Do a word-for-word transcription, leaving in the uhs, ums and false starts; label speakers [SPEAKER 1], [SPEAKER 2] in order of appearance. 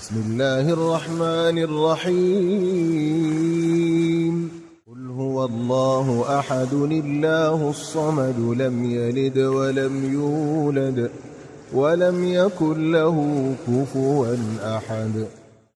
[SPEAKER 1] بسم الله الرحمن الرحيم قل هو الله أحد الله الصمد لم يلد ولم يولد ولم يكن له كفوا أحد.